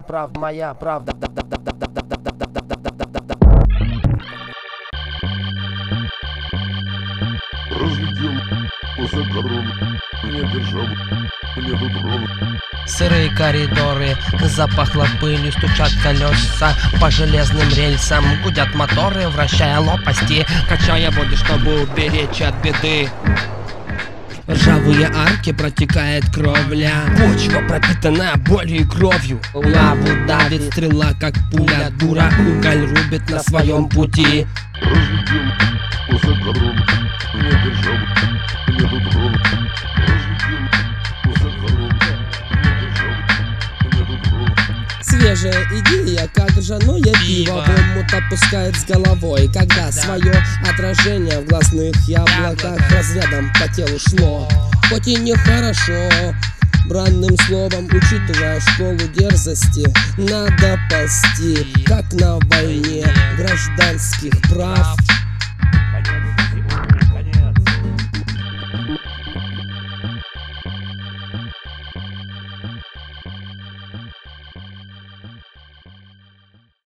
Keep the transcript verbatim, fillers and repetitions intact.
правда, моя правда. Разлетел за корону, не держал, мне тут ровно. Сырые коридоры, запахло пылью, стучат колеса по железным рельсам, гудят моторы, вращая лопасти, качая воду, чтобы уберечь от беды. Ржавые арки, протекает кровля, почва пропитана болью и кровью. Лаву давит стрела, как пуля, дура уголь рубит на своем пути. Разлетел за корону, не держал, мне тут ровно. Разлетел за корону, не держал, мне тут ровно. Свежая идея, как ржаное пиво в омут опускает с головой, когда свое отражение в глазных яблоках разрядом по телу шло. Хоть и нехорошо, бранным словом, учитывая школу дерзости, надо ползти, как на войне гражданских прав.